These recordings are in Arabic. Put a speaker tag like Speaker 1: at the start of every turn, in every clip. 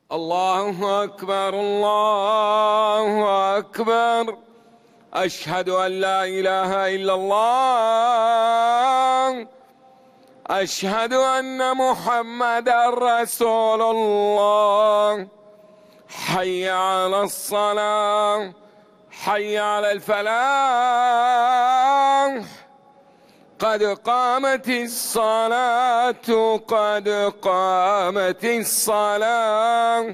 Speaker 1: الله أكبر الله أكبر. أشهد أن لا إله إلا الله. أشهد أن محمدًا رسول الله. حي على الصلاة، حي على الفلاح. قد قامت الصلاة، قد قامت الصلاة.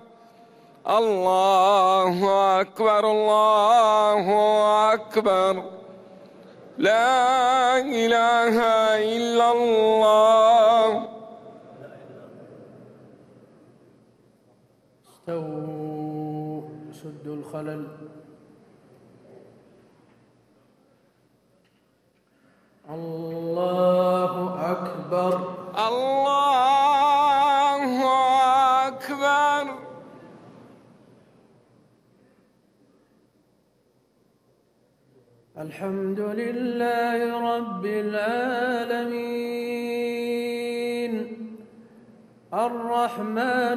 Speaker 1: الله أكبر الله أكبر. لا إله إلا الله.
Speaker 2: استووا سدوا الخلل. الله أكبر
Speaker 1: الله أكبر.
Speaker 2: الحمد لله رب العالمين الرحمن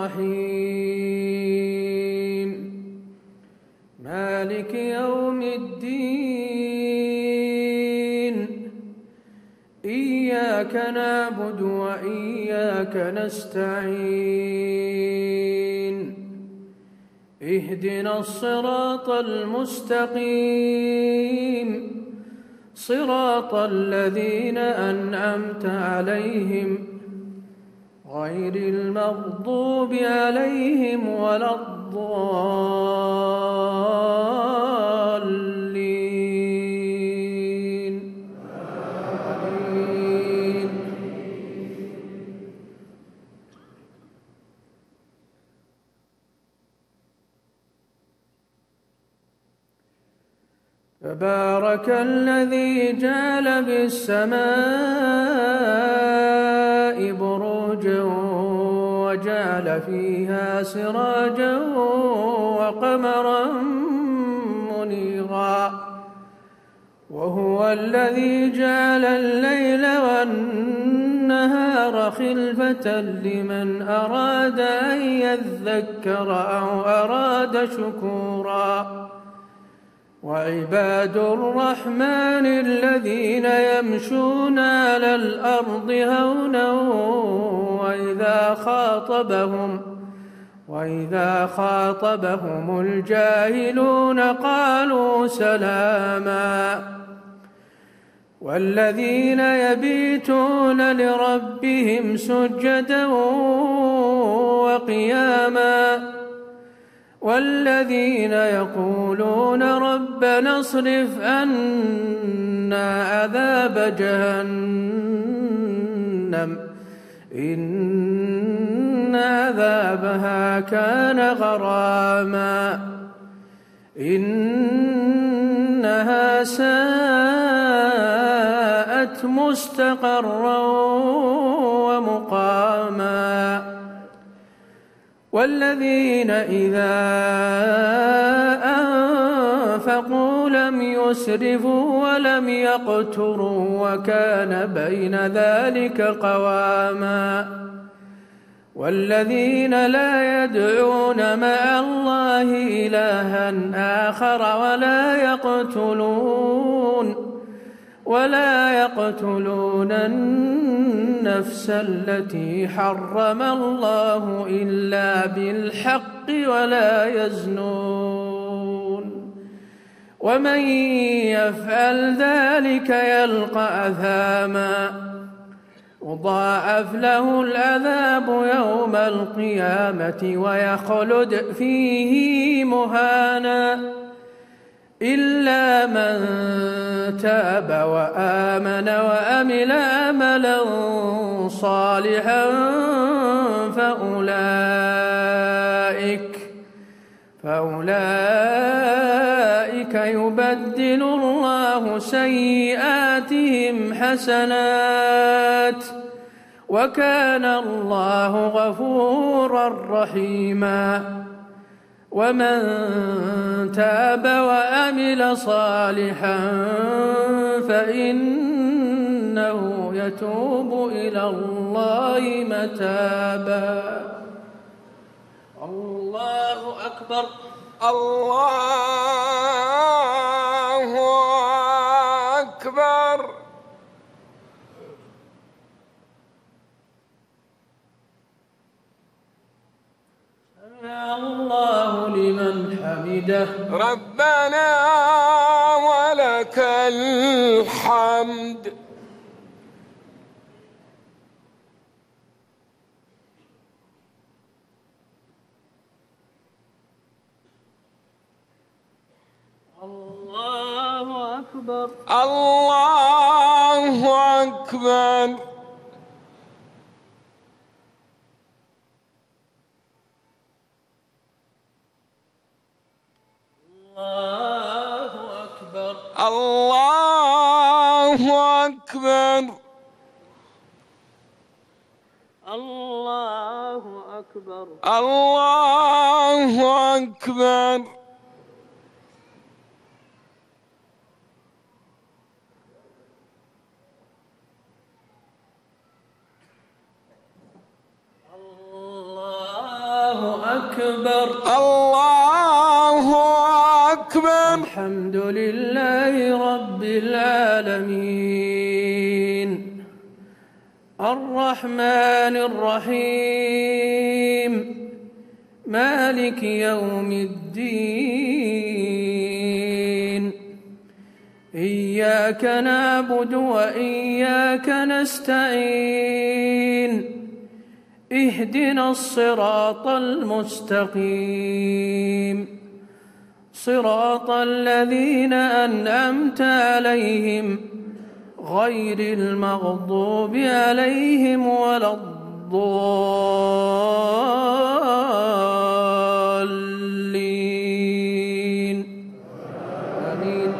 Speaker 2: الرحيم مالك يوم الدين. إياك نعبد وإياك نستعين. اهدنا الصراط المستقيم صراط الذين أنعمت عليهم غير المغضوب عليهم ولا الضالين. آمين. تبارك الذي جعل بالسماء بروجا وجعل فيها سراجا وقمرا منيرا. وهو الذي جعل الليل والنهار خلفة لمن أراد أن يذكر أو أراد شكورا. وعباد الرحمن الذين يمشون على الأرض هونا وإذا خاطبهم الجاهلون قالوا سلاما. والذين يبيتون لربهم سجدا وقياما. والذين يقولون ربنا اصرف عنا عذاب جهنم إن عذابها كان غراما. إنها ساءت مستقرا ومقاما. والذين إذا أنفقوا لم يسرفوا ولم يقتروا وكان بين ذلك قواما. والذين لا يدعون مع الله إلها آخر ولا يقتلون النفس التي حرم الله إلا بالحق ولا يزنون. ومن يفعل ذلك يلقى أثاما يضاعف له العذاب يوم القيامة ويخلد فيه مهانا إلا من تاب وآمن وعمل عملا صالحا فأولئك يبدل الله سيئاتهم حسنات وكان الله غفورا رحيما. ومن تاب وعمل صالحا فإنه يتوب إلى الله متابا. الله أكبر.
Speaker 1: الله أكبر.
Speaker 2: سمع الله لمن حمده.
Speaker 1: ربنا ولك الحمد.
Speaker 2: الله أكبر.
Speaker 1: الله أكبر.
Speaker 2: الله أكبر.
Speaker 1: الله أكبر.
Speaker 2: الله أكبر.
Speaker 1: الله أكبر.
Speaker 2: أكبر.
Speaker 1: الله أكبر.
Speaker 2: الحمد لله رب العالمين الرحمن الرحيم مالك يوم الدين إياك نعبد وإياك نستعين اهدنا الصراط المستقيم صراط الذين أنعمت عليهم غير المغضوب عليهم ولا الضالين آمين.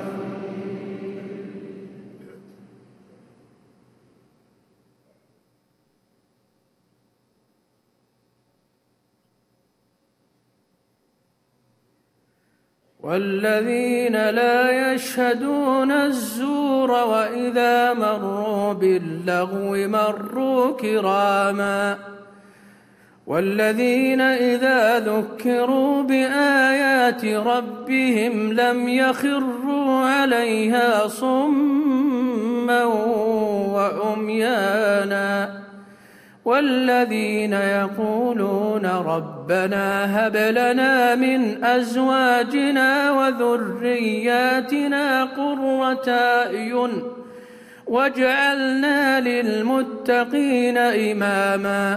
Speaker 2: والذين لا يشهدون الزور وإذا مروا باللغو مروا كراما والذين إذا ذكروا بآيات ربهم لم يخروا عليها صما وعميانا والذين يقولون ربنا هب لنا من أزواجنا وذرياتنا قرة أعين واجعلنا للمتقين إماما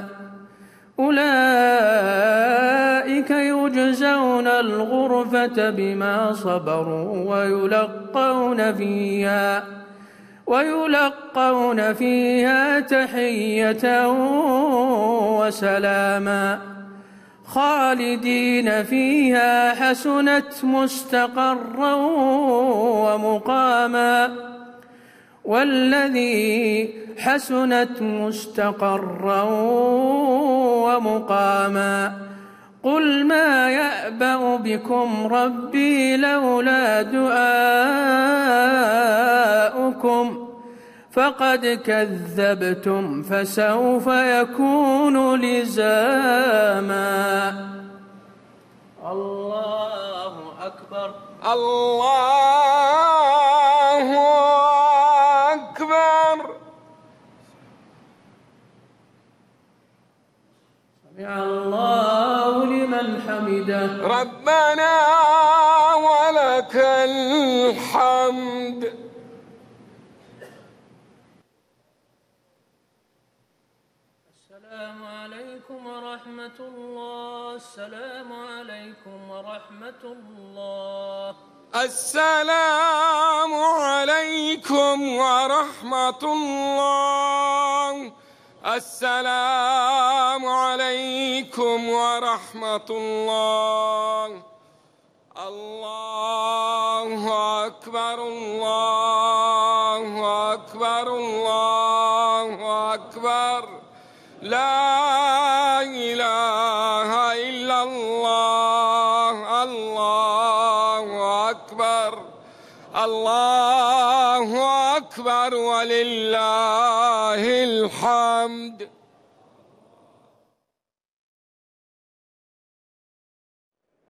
Speaker 2: أولئك يجزون الغرفة بما صبروا ويلقون فيها تحية وسلاما خالدين فيها حسنت مستقرا ومقاما والذي حسنت مستقرا ومقاما قل ما يأبأ بكم ربي لولا دعاؤكم فقد كذبتم فسوف يكون لزاما. الله أكبر.
Speaker 1: الله أكبر.
Speaker 2: سمع الله لمن حمده.
Speaker 1: ربنا ولك الحمد.
Speaker 2: السلام عليكم ورحمة الله. السلام عليكم ورحمة الله.
Speaker 1: السلام عليكم ورحمة الله. السلام عليكم ورحمة الله. الله أكبر. الله أكبر. الله أكبر. لا إله إلا الله. الله أكبر. الله أكبر ولله الحمد.